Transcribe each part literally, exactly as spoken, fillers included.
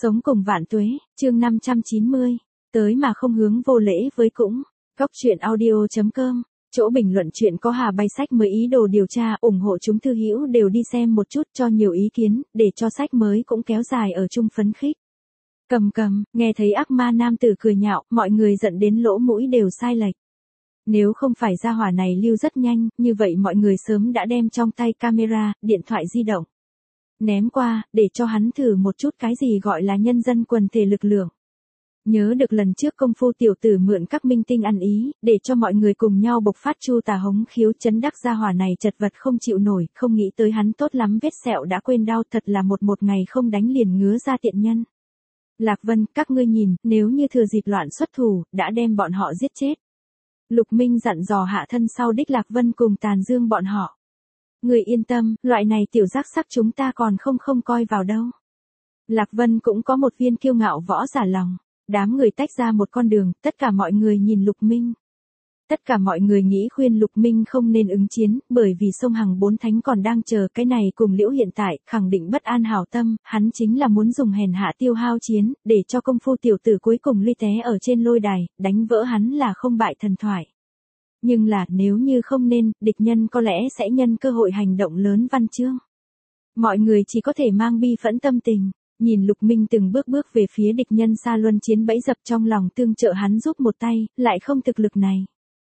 Sống cùng vạn tuế, chương năm trăm chín mươi, tới mà không hướng vô lễ với cũng. Góc truyện audio chấm com, chỗ bình luận chuyện có Hà Bay sách mới ý đồ điều tra, ủng hộ chúng thư hữu đều đi xem một chút cho nhiều ý kiến, để cho sách mới cũng kéo dài ở chung phấn khích. Cầm cầm, nghe thấy ác ma nam tử cười nhạo, mọi người giận đến lỗ mũi đều sai lệch. Nếu không phải gia hỏa này lưu rất nhanh, như vậy mọi người sớm đã đem trong tay camera, điện thoại di động ném qua, để cho hắn thử một chút cái gì gọi là nhân dân quần thể lực lượng. Nhớ được lần trước công phu tiểu tử mượn các minh tinh ăn ý, để cho mọi người cùng nhau bộc phát chu tà hống khiếu chấn đắc gia hỏa này chật vật không chịu nổi, không nghĩ tới hắn tốt lắm vết sẹo đã quên đau, thật là một một ngày không đánh liền ngứa ra tiện nhân. Lạc Vân, các ngươi nhìn, nếu như thừa dịp loạn xuất thủ, đã đem bọn họ giết chết. Lục Minh dặn dò hạ thân sau đích Lạc Vân cùng Tàn Dương bọn họ. Người yên tâm, loại này tiểu giác sắc chúng ta còn không không coi vào đâu. Lạc Vân cũng có một viên kiêu ngạo võ giả lòng. Đám người tách ra một con đường, tất cả mọi người nhìn Lục Minh. Tất cả mọi người nghĩ khuyên Lục Minh không nên ứng chiến, bởi vì sông Hằng bốn thánh còn đang chờ cái này cùng Liễu hiện tại, khẳng định bất an hảo tâm, hắn chính là muốn dùng hèn hạ tiêu hao chiến, để cho công phu tiểu tử cuối cùng lui té ở trên lôi đài, đánh vỡ hắn là không bại thần thoại. Nhưng là, nếu như không nên, địch nhân có lẽ sẽ nhân cơ hội hành động lớn văn chương. Mọi người chỉ có thể mang bi phẫn tâm tình, nhìn Lục Minh từng bước bước về phía địch nhân xa luân chiến bẫy dập trong lòng tương trợ hắn giúp một tay, lại không thực lực này.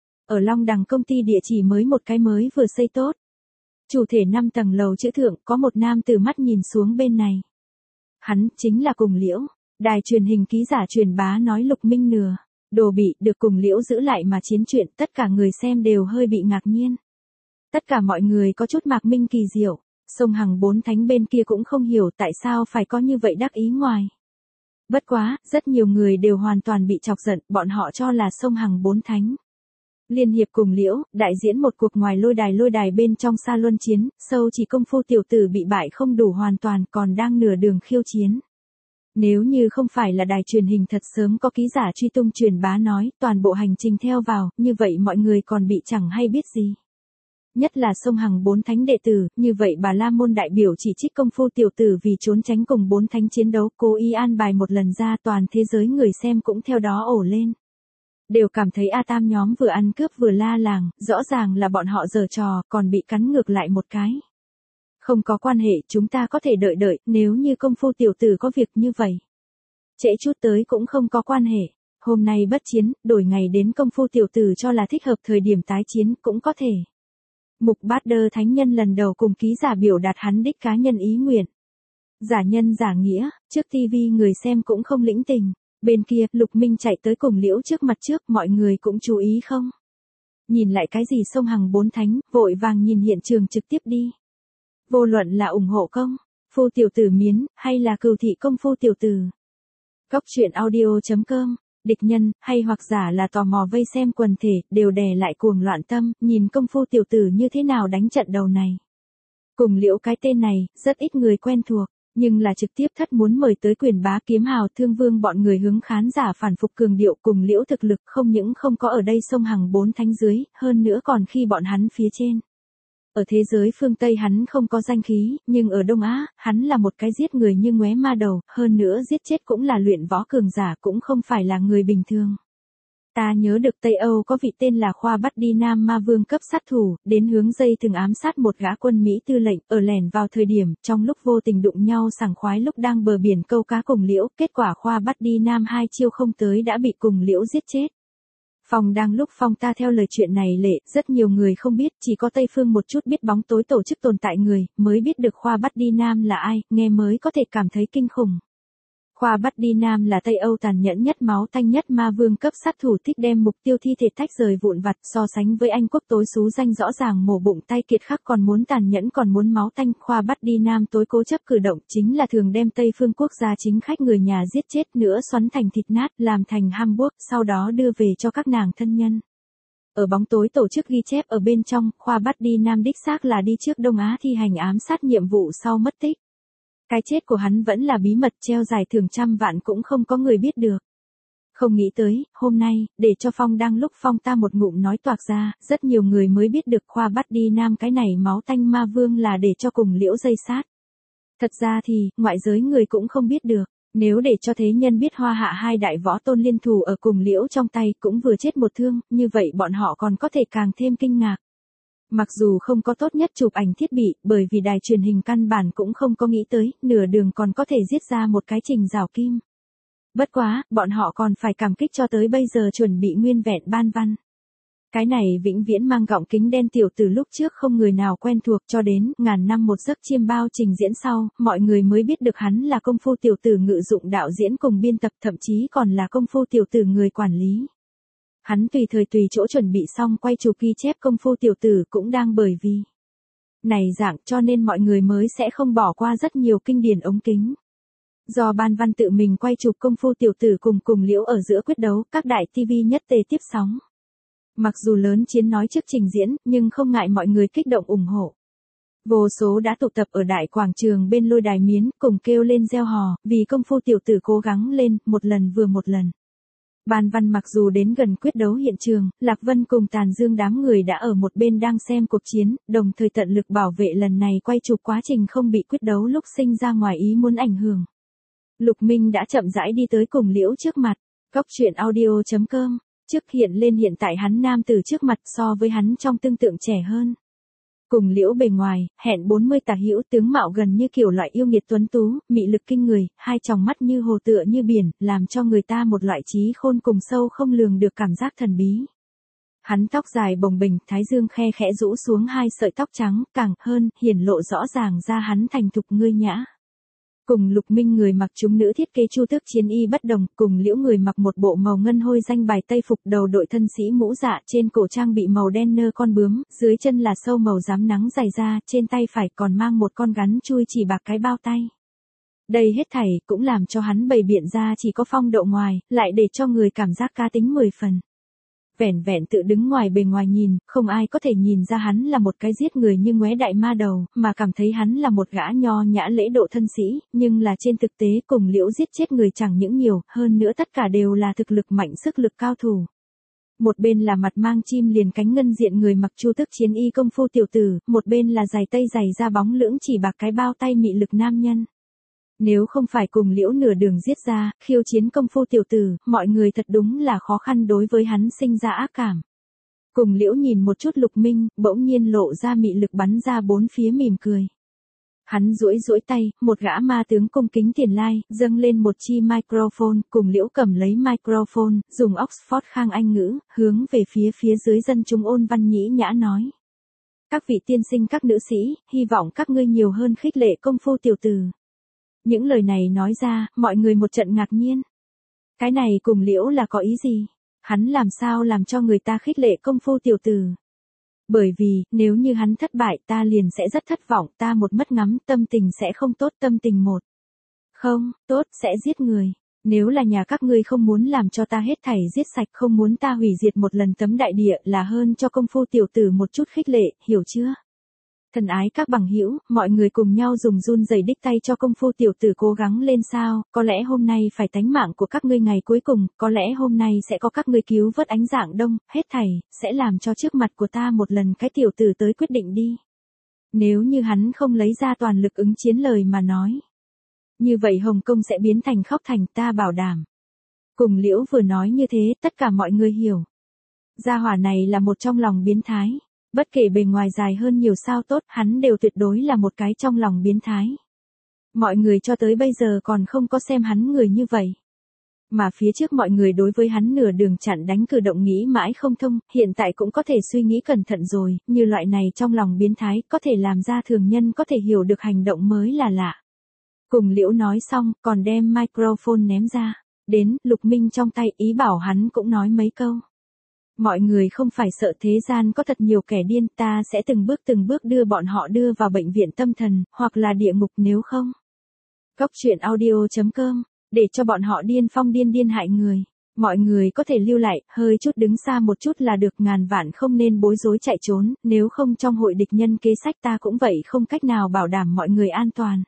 Ở Long Đằng công ty địa chỉ mới một cái mới vừa xây tốt. Chủ thể năm tầng lầu chữ thượng có một nam từ mắt nhìn xuống bên này. Hắn chính là Cùng Liễu. Đài truyền hình ký giả truyền bá nói Lục Minh nửa đồ bị được Cùng Liễu giữ lại mà chiến chuyện, tất cả người xem đều hơi bị ngạc nhiên. Tất cả mọi người có chút mạc minh kỳ diệu, sông Hằng bốn thánh bên kia cũng không hiểu tại sao phải có như vậy đắc ý ngoài. Bất quá, rất nhiều người đều hoàn toàn bị chọc giận, bọn họ cho là sông Hằng bốn thánh liên hiệp Cùng Liễu, đại diễn một cuộc ngoài lôi đài lôi đài bên trong xa luân chiến, sâu chỉ công phu tiểu tử bị bại không đủ hoàn toàn còn đang nửa đường khiêu chiến. Nếu như không phải là đài truyền hình thật sớm có ký giả truy tung truyền bá nói, toàn bộ hành trình theo vào, như vậy mọi người còn bị chẳng hay biết gì. Nhất là sông Hằng bốn thánh đệ tử, như vậy Bà La Môn đại biểu chỉ trích công phu tiểu tử vì trốn tránh cùng bốn thánh chiến đấu, cố ý an bài một lần ra toàn thế giới người xem cũng theo đó ổ lên. Đều cảm thấy A Tam nhóm vừa ăn cướp vừa la làng, rõ ràng là bọn họ giở trò, còn bị cắn ngược lại một cái. Không có quan hệ, chúng ta có thể đợi đợi, nếu như công phu tiểu tử có việc như vậy. Trễ chút tới cũng không có quan hệ, hôm nay bất chiến, đổi ngày đến công phu tiểu tử cho là thích hợp thời điểm tái chiến cũng có thể. Mục Bát Đơ thánh nhân lần đầu cùng ký giả biểu đạt hắn đích cá nhân ý nguyện. Giả nhân giả nghĩa, trước tivi người xem cũng không lĩnh tình, bên kia Lục Minh chạy tới Cùng Liễu trước mặt trước, mọi người cũng chú ý không? Nhìn lại cái gì sông Hằng bốn thánh, vội vàng nhìn hiện trường trực tiếp đi. Vô luận là ủng hộ công phu tiểu tử miến, hay là cừu thị công phu tiểu tử. Góc truyện audio chấm com, địch nhân, hay hoặc giả là tò mò vây xem quần thể, đều đè lại cuồng loạn tâm, nhìn công phu tiểu tử như thế nào đánh trận đầu này. Cùng Liễu cái tên này, rất ít người quen thuộc, nhưng là trực tiếp thất muốn mời tới Quyền Bá Kiếm Hào Thương Vương bọn người hướng khán giả phản phục cường điệu Cùng Liễu thực lực không những không có ở đây sông Hằng bốn thánh dưới, hơn nữa còn khi bọn hắn phía trên. Ở thế giới phương Tây hắn không có danh khí, nhưng ở Đông Á, hắn là một cái giết người như ngoé ma đầu, hơn nữa giết chết cũng là luyện võ cường giả, cũng không phải là người bình thường. Ta nhớ được Tây Âu có vị tên là Khoa Bắt Đi Nam Ma Vương cấp sát thủ, đến hướng dây thường ám sát một gã quân Mỹ tư lệnh, ở lẻn vào thời điểm, trong lúc vô tình đụng nhau sảng khoái lúc đang bờ biển câu cá Cùng Liễu, kết quả Khoa Bắt Đi Nam hai chiêu không tới đã bị Cùng Liễu giết chết. Phong đang lúc phong ta theo lời chuyện này lệ, rất nhiều người không biết, chỉ có Tây Phương một chút biết bóng tối tổ chức tồn tại người, mới biết được Khoa Bắt Đi Nam là ai, nghe mới có thể cảm thấy kinh khủng. Khoa Bắt Đi Nam là Tây Âu tàn nhẫn nhất máu tanh nhất ma vương cấp sát thủ thích đem mục tiêu thi thể tách rời vụn vặt, so sánh với Anh quốc tối xú danh rõ ràng mổ bụng tay kiệt khắc còn muốn tàn nhẫn còn muốn máu tanh. Khoa Bắt Đi Nam tối cố chấp cử động chính là thường đem Tây phương quốc gia chính khách người nhà giết chết nữa xoắn thành thịt nát, làm thành hamburg, sau đó đưa về cho các nàng thân nhân. Ở bóng tối tổ chức ghi chép ở bên trong, Khoa Bắt Đi Nam đích xác là đi trước Đông Á thi hành ám sát nhiệm vụ sau mất tích. Cái chết của hắn vẫn là bí mật, treo giải thưởng trăm vạn cũng không có người biết được. Không nghĩ tới, hôm nay, để cho Phong đang lúc Phong ta một ngụm nói toạc ra, rất nhiều người mới biết được Khoa Bắt Đi Nam cái này máu tanh ma vương là để cho Cùng Liễu dây sát. Thật ra thì, ngoại giới người cũng không biết được. Nếu để cho thế nhân biết Hoa Hạ hai đại võ tôn liên thủ ở cùng Liễu trong tay cũng vừa chết một thương, như vậy bọn họ còn có thể càng thêm kinh ngạc. Mặc dù không có tốt nhất chụp ảnh thiết bị, bởi vì đài truyền hình căn bản cũng không có nghĩ tới, nửa đường còn có thể giết ra một cái Trình Giảo Kim. Bất quá, bọn họ còn phải cảm kích cho tới bây giờ chuẩn bị nguyên vẹn Ban Văn. Cái này vĩnh viễn mang gọng kính đen tiểu từ lúc trước không người nào quen thuộc cho đến ngàn năm một giấc chiêm bao trình diễn sau, mọi người mới biết được hắn là công phu tiểu tử ngự dụng đạo diễn cùng biên tập, thậm chí còn là công phu tiểu tử người quản lý. Hắn tùy thời tùy chỗ chuẩn bị xong quay chụp ghi chép công phu tiểu tử cũng đang bởi vì này dạng cho nên mọi người mới sẽ không bỏ qua rất nhiều kinh điển ống kính. Do Ban Văn tự mình quay chụp công phu tiểu tử cùng cùng Liễu ở giữa quyết đấu, các đại ti vi nhất tề tiếp sóng. Mặc dù lớn chiến nói trước trình diễn, nhưng không ngại mọi người kích động ủng hộ. Vô số đã tụ tập ở đại quảng trường bên lôi đài miến, cùng kêu lên reo hò, vì công phu tiểu tử cố gắng lên, một lần vừa một lần. Ban Văn mặc dù đến gần quyết đấu hiện trường, Lạc Vân cùng Tàn Dương đám người đã ở một bên đang xem cuộc chiến, đồng thời tận lực bảo vệ lần này quay chụp quá trình không bị quyết đấu lúc sinh ra ngoài ý muốn ảnh hưởng. Lục Minh đã chậm rãi đi tới cùng Liễu trước mặt, góc truyện audio chấm com, trước hiện lên hiện tại hắn nam từ trước mặt so với hắn trong tương tượng trẻ hơn. Cùng Liễu bề ngoài, hẹn bốn mươi tả hữu, tướng mạo gần như kiểu loại yêu nghiệt tuấn tú, mị lực kinh người, hai tròng mắt như hồ tựa như biển, làm cho người ta một loại trí khôn cùng sâu không lường được cảm giác thần bí. Hắn tóc dài bồng bềnh, thái dương khe khẽ rũ xuống hai sợi tóc trắng, càng hơn, hiển lộ rõ ràng ra hắn thành thục ngươi nhã. Cùng Lục Minh người mặc chúng nữ thiết kế chu tước chiến y bất đồng, cùng Liễu người mặc một bộ màu ngân hôi danh bài tây phục, đầu đội thân sĩ mũ dạ, trên cổ trang bị màu đen nơ con bướm, dưới chân là sâu màu rám nắng dày da, trên tay phải còn mang một con gắn chui chỉ bạc cái bao tay. Đây hết thảy cũng làm cho hắn bày biện ra chỉ có phong độ ngoài, lại để cho người cảm giác cá tính mười phần. Vẻn vẹn tự đứng ngoài bề ngoài nhìn, không ai có thể nhìn ra hắn là một cái giết người như ngoé đại ma đầu, mà cảm thấy hắn là một gã nho nhã lễ độ thân sĩ, nhưng là trên thực tế cùng Liễu giết chết người chẳng những nhiều, hơn nữa tất cả đều là thực lực mạnh sức lực cao thủ. Một bên là mặt mang chim liền cánh ngân diện người mặc chu tước chiến y công phu tiểu tử, một bên là giày tây giày da bóng lưỡng chỉ bạc cái bao tay mị lực nam nhân. Nếu không phải cùng Liễu nửa đường giết ra, khiêu chiến công phu tiểu tử, mọi người thật đúng là khó khăn đối với hắn sinh ra ác cảm. Cùng Liễu nhìn một chút Lục Minh, bỗng nhiên lộ ra mị lực bắn ra bốn phía mỉm cười. Hắn duỗi duỗi tay, một gã ma tướng cung kính tiền lai, dâng lên một chi microphone, cùng Liễu cầm lấy microphone, dùng Oxford Khang Anh ngữ, hướng về phía phía dưới dân chúng ôn văn nhĩ nhã nói. Các vị tiên sinh các nữ sĩ, hy vọng các ngươi nhiều hơn khích lệ công phu tiểu tử. Những lời này nói ra, mọi người một trận ngạc nhiên. Cái này cùng Liễu là có ý gì? Hắn làm sao làm cho người ta khích lệ công phu tiểu tử? Bởi vì, nếu như hắn thất bại ta liền sẽ rất thất vọng, ta một mất ngắm, tâm tình sẽ không tốt, tâm tình một. Không, tốt, sẽ giết người. Nếu là nhà các ngươi không muốn làm cho ta hết thảy giết sạch, không muốn ta hủy diệt một lần tấm đại địa, là hơn cho công phu tiểu tử một chút khích lệ, hiểu chưa? Thân ái các bằng hữu, mọi người cùng nhau dùng run rẩy đích tay cho công phu tiểu tử cố gắng lên sao, có lẽ hôm nay phải tánh mạng của các ngươi ngày cuối cùng, có lẽ hôm nay sẽ có các ngươi cứu vớt ánh dạng đông, hết thảy, sẽ làm cho trước mặt của ta một lần cái tiểu tử tới quyết định đi. Nếu như hắn không lấy ra toàn lực ứng chiến lời mà nói. Như vậy Hồng Kông sẽ biến thành khóc thành, ta bảo đảm. Cùng Liễu vừa nói như thế, tất cả mọi người hiểu. Gia hỏa này là một trong lòng biến thái. Bất kể bề ngoài dài hơn nhiều sao tốt, hắn đều tuyệt đối là một cái trong lòng biến thái. Mọi người cho tới bây giờ còn không có xem hắn người như vậy. Mà phía trước mọi người đối với hắn nửa đường chặn đánh cử động nghĩ mãi không thông, hiện tại cũng có thể suy nghĩ cẩn thận rồi, như loại này trong lòng biến thái, có thể làm ra thường nhân có thể hiểu được hành động mới là lạ. Cùng Liễu nói xong, còn đem microphone ném ra. Đến, Lục Minh trong tay, ý bảo hắn cũng nói mấy câu. Mọi người không phải sợ thế gian có thật nhiều kẻ điên, ta sẽ từng bước từng bước đưa bọn họ đưa vào bệnh viện tâm thần, hoặc là địa ngục nếu không. Góc truyện audio chấm com, để cho bọn họ điên phong điên điên hại người. Mọi người có thể lưu lại, hơi chút đứng xa một chút là được, ngàn vạn không nên bối rối chạy trốn, nếu không trong hội địch nhân kế sách ta cũng vậy không cách nào bảo đảm mọi người an toàn.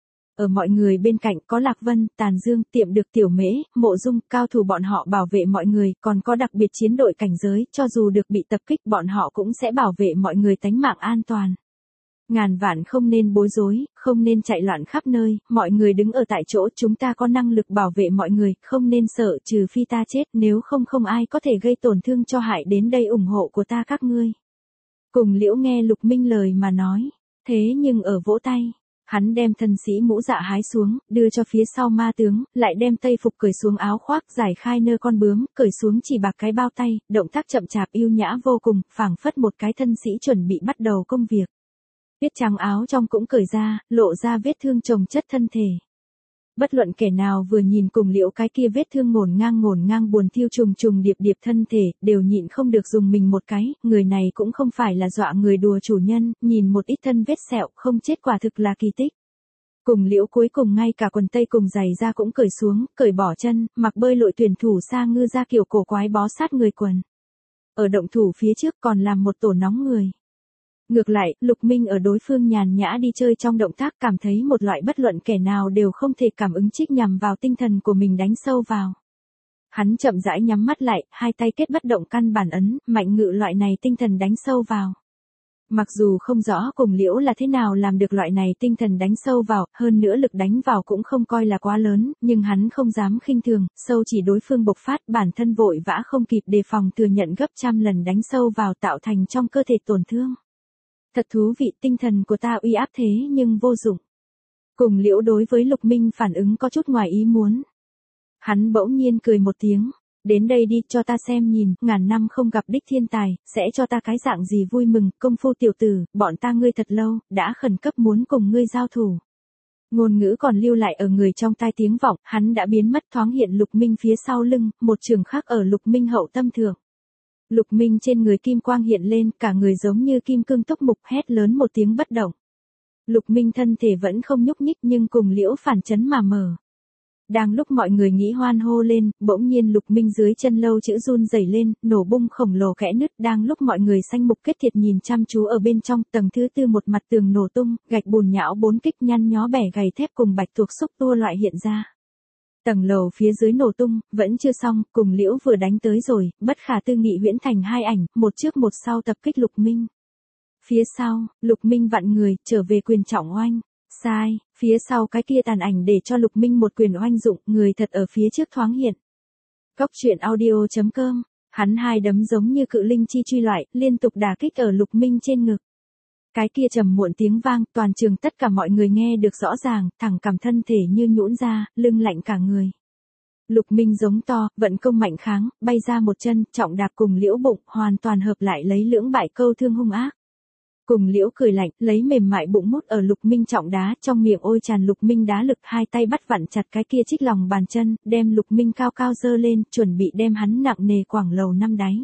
Ở mọi người bên cạnh có Lạc Vân, Tàn Dương, Tiệm Được, Tiểu Mễ, Mộ Dung, cao thủ bọn họ bảo vệ mọi người, còn có đặc biệt chiến đội cảnh giới, cho dù được bị tập kích bọn họ cũng sẽ bảo vệ mọi người tánh mạng an toàn. Ngàn vạn không nên bối rối, không nên chạy loạn khắp nơi, mọi người đứng ở tại chỗ, chúng ta có năng lực bảo vệ mọi người, không nên sợ, trừ phi ta chết, nếu không không ai có thể gây tổn thương cho hại đến đây ủng hộ của ta các ngươi. Cùng Liễu nghe Lục Minh lời mà nói, thế nhưng ở vỗ tay, hắn đem thân sĩ mũ dạ hái xuống, đưa cho phía sau ma tướng, lại đem tây phục cởi xuống áo khoác, giải khai nơ con bướm, cởi xuống chỉ bạc cái bao tay, động tác chậm chạp yêu nhã vô cùng, phảng phất một cái thân sĩ chuẩn bị bắt đầu công việc. Tuyết trắng áo trong cũng cởi ra, lộ ra vết thương chồng chất thân thể. Bất luận kẻ nào vừa nhìn Cùng Liễu cái kia vết thương ngổn ngang ngổn ngang buồn thiêu trùng trùng điệp điệp thân thể, đều nhịn không được dùng mình một cái, người này cũng không phải là dọa người đùa chủ nhân, nhìn một ít thân vết sẹo không chết quả thực là kỳ tích. Cùng Liễu cuối cùng ngay cả quần tây cùng giày da cũng cởi xuống, cởi bỏ chân, mặc bơi lội tuyển thủ sa ngư ra kiểu cổ quái bó sát người quần. Ở động thủ phía trước còn làm một tổ nóng người. Ngược lại, Lục Minh ở đối phương nhàn nhã đi chơi trong động tác cảm thấy một loại bất luận kẻ nào đều không thể cảm ứng trích nhằm vào tinh thần của mình đánh sâu vào. Hắn chậm rãi nhắm mắt lại, hai tay kết bất động căn bản ấn, mạnh ngự loại này tinh thần đánh sâu vào. Mặc dù không rõ Cùng Liễu là thế nào làm được loại này tinh thần đánh sâu vào, hơn nữa lực đánh vào cũng không coi là quá lớn, nhưng hắn không dám khinh thường, sâu chỉ đối phương bộc phát bản thân vội vã không kịp đề phòng thừa nhận gấp trăm lần đánh sâu vào tạo thành trong cơ thể tổn thương. Thật thú vị, tinh thần của ta uy áp thế nhưng vô dụng. Cùng Liễu đối với Lục Minh phản ứng có chút ngoài ý muốn. Hắn bỗng nhiên cười một tiếng, đến đây đi cho ta xem nhìn, ngàn năm không gặp đích thiên tài, sẽ cho ta cái dạng gì vui mừng, công phu tiểu tử, bọn ta ngươi thật lâu, đã khẩn cấp muốn cùng ngươi giao thủ. Ngôn ngữ còn lưu lại ở người trong tai tiếng vọng, hắn đã biến mất thoáng hiện Lục Minh phía sau lưng, một trường khắc ở Lục Minh hậu tâm thượng. Lục Minh trên người kim quang hiện lên, cả người giống như kim cương túc mục hét lớn một tiếng bất động. Lục Minh thân thể vẫn không nhúc nhích nhưng Cùng Liễu phản chấn mà mở. Đang lúc mọi người nghĩ hoan hô lên, bỗng nhiên Lục Minh dưới chân lâu chữ run rẩy lên, nổ bung khổng lồ kẽ nứt. Đang lúc mọi người xanh mục kết thiệt nhìn chăm chú ở bên trong, tầng thứ tư một mặt tường nổ tung, gạch bùn nhão bốn kích nhăn nhó bẻ gầy thép cùng bạch tuộc xúc tua loại hiện ra. Tầng lầu phía dưới nổ tung, vẫn chưa xong, Cùng Liễu vừa đánh tới rồi, bất khả tư nghị huyễn thành hai ảnh, một trước một sau tập kích Lục Minh. Phía sau, Lục Minh vặn người, trở về quyền trọng oanh. Sai, phía sau cái kia tàn ảnh để cho Lục Minh một quyền oanh dụng, người thật ở phía trước thoáng hiện. Góc truyện audio chấm com, hắn hai đấm giống như cự linh chi truy loại, liên tục đả kích ở Lục Minh trên ngực. Cái kia trầm muộn tiếng vang, toàn trường tất cả mọi người nghe được rõ ràng, thẳng cảm thân thể như nhũn ra, lưng lạnh cả người. Lục Minh giống to, vận công mạnh kháng, bay ra một chân, trọng đạp Cùng Liễu bụng, hoàn toàn hợp lại lấy lưỡng bại câu thương hung ác. Cùng Liễu cười lạnh, lấy mềm mại bụng mút ở Lục Minh trọng đá, trong miệng ôi tràn Lục Minh đá lực, hai tay bắt vặn chặt cái kia trích lòng bàn chân, đem Lục Minh cao cao dơ lên, chuẩn bị đem hắn nặng nề quẳng lầu năm đáy.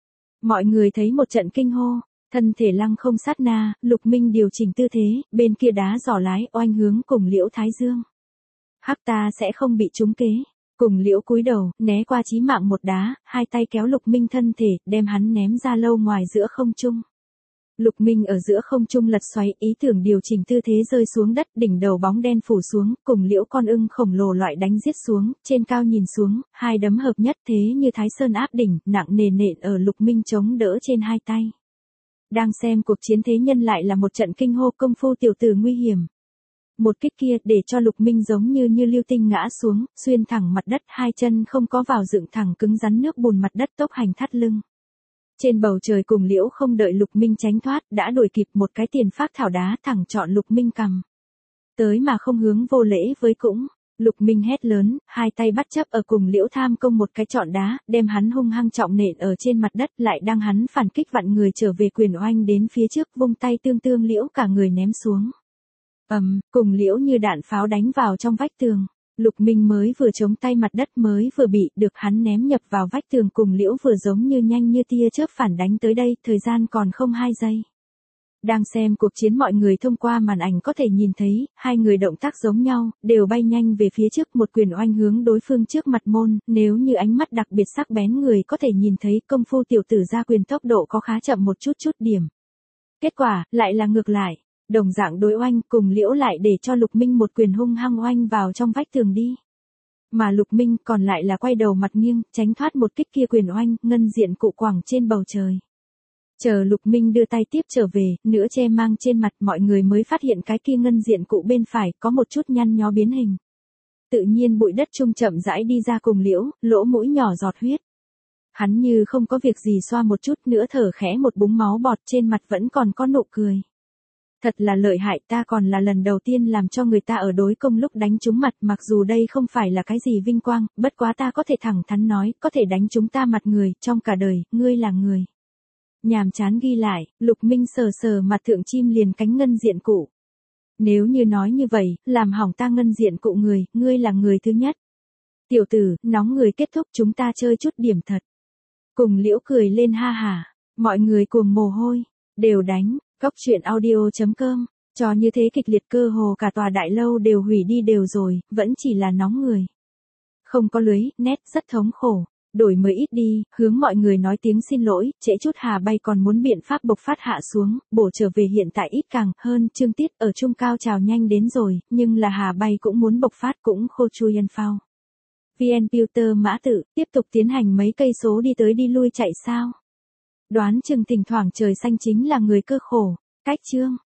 Mọi người thấy một trận kinh hô. Thân thể lăng không sát na, Lục Minh điều chỉnh tư thế, bên kia đá giỏ lái oanh hướng Cùng Liễu thái dương. Hắc ta sẽ không bị trúng kế. Cùng Liễu cúi đầu, né qua chí mạng một đá, hai tay kéo Lục Minh thân thể, đem hắn ném ra lâu ngoài giữa không trung. Lục Minh ở giữa không trung lật xoáy, ý tưởng điều chỉnh tư thế rơi xuống đất, đỉnh đầu bóng đen phủ xuống, Cùng Liễu con ưng khổng lồ loại đánh giết xuống, trên cao nhìn xuống, hai đấm hợp nhất thế như Thái Sơn áp đỉnh, nặng nề nện ở Lục Minh chống đỡ trên hai tay. Đang xem cuộc chiến thế nhân lại là một trận kinh hô, công phu tiểu tử nguy hiểm. Một kích kia để cho Lục Minh giống như như lưu tinh ngã xuống, xuyên thẳng mặt đất, hai chân không có vào dựng thẳng cứng rắn nước bùn mặt đất tốc hành thắt lưng. Trên bầu trời Cùng Liễu không đợi Lục Minh tránh thoát, đã đuổi kịp một cái tiền phác thảo đá thẳng chọn Lục Minh cằm. Tới mà không hướng vô lễ với cũng. Lục Minh hét lớn, hai tay bắt chấp ở Cùng Liễu tham công một cái chọn đá, đem hắn hung hăng trọng nện ở trên mặt đất, lại đang hắn phản kích vặn người trở về quyền oanh đến phía trước, vung tay tương tương Liễu cả người ném xuống. Ầm, um, Cùng Liễu như đạn pháo đánh vào trong vách tường. Lục Minh mới vừa chống tay mặt đất mới vừa bị được hắn ném nhập vào vách tường, Cùng Liễu vừa giống như nhanh như tia chớp phản đánh tới đây, thời gian còn không hai giây. Đang xem cuộc chiến mọi người thông qua màn ảnh có thể nhìn thấy, hai người động tác giống nhau, đều bay nhanh về phía trước, một quyền oanh hướng đối phương trước mặt môn, nếu như ánh mắt đặc biệt sắc bén người có thể nhìn thấy công phu tiểu tử ra quyền tốc độ có khá chậm một chút chút điểm. Kết quả, lại là ngược lại, đồng dạng đối oanh, Cùng Liễu lại để cho Lục Minh một quyền hung hăng oanh vào trong vách tường đi. Mà Lục Minh còn lại là quay đầu mặt nghiêng, tránh thoát một kích kia quyền oanh, ngân diện cụ quẳng trên bầu trời. Chờ Lục Minh đưa tay tiếp trở về, nửa che mang trên mặt mọi người mới phát hiện cái kia ngân diện cụ bên phải có một chút nhăn nhó biến hình. Tự nhiên bụi đất trung chậm rãi đi ra cùng liễu, lỗ mũi nhỏ giọt huyết. Hắn như không có việc gì xoa một chút nữa thở khẽ một búng máu bọt trên mặt vẫn còn có nụ cười. Thật là lợi hại, ta còn là lần đầu tiên làm cho người ta ở đối công lúc đánh trúng mặt, mặc dù đây không phải là cái gì vinh quang, bất quá ta có thể thẳng thắn nói, có thể đánh trúng ta mặt người, trong cả đời, ngươi là người. Nhàm chán ghi lại, Lục Minh sờ sờ mặt thượng chim liền cánh ngân diện cụ. Nếu như nói như vậy, làm hỏng ta ngân diện cụ người, ngươi là người thứ nhất. Tiểu tử, nóng người kết thúc chúng ta chơi chút điểm thật. Cùng liễu cười lên ha hả, mọi người cuồng mồ hôi, đều đánh, cóc truyện audio chấm com, trò như thế kịch liệt cơ hồ cả tòa đại lâu đều hủy đi đều rồi, vẫn chỉ là nóng người. Không có lưới, nét rất thống khổ. Đổi mới ít đi, hướng mọi người nói tiếng xin lỗi, trễ chút Hà Bay còn muốn biện pháp bộc phát hạ xuống, bổ trở về hiện tại ít càng hơn, chương tiết ở trung cao trào nhanh đến rồi, nhưng là Hà Bay cũng muốn bộc phát cũng khô chui yên phao. vê en Pewter mã tự, tiếp tục tiến hành mấy cây số đi tới đi lui chạy sao. Đoán chừng thỉnh thoảng trời xanh chính là người cơ khổ, cách chương.